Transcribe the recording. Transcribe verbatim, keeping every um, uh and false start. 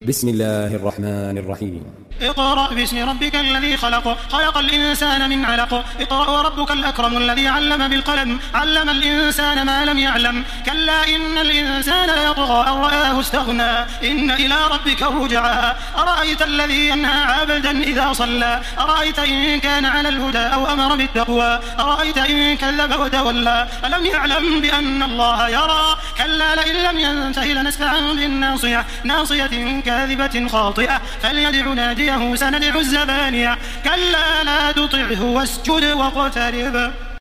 بسم الله الرحمن الرحيم. اقرأ باسم ربك الذي خلق خلق الإنسان من علق اقرأ وربك الأكرم الذي علم بالقلم علم الإنسان ما لم يعلم كلا إن الإنسان ليطغى أن رآه استغنى إن إلى ربك رجعا أرأيت الذي ينهى عبدا إذا صلى أرأيت إن كان على الهدى أو أمر بالتقوى أرأيت إن كذب وتولى ألم يعلم بأن الله يرى كلا لئن لم ينته لنسفعا بالناصية ناصية كاذبة خاطئة فليدع ناديه سندع الزبانية كلا لا تطعه واسجد واقترب.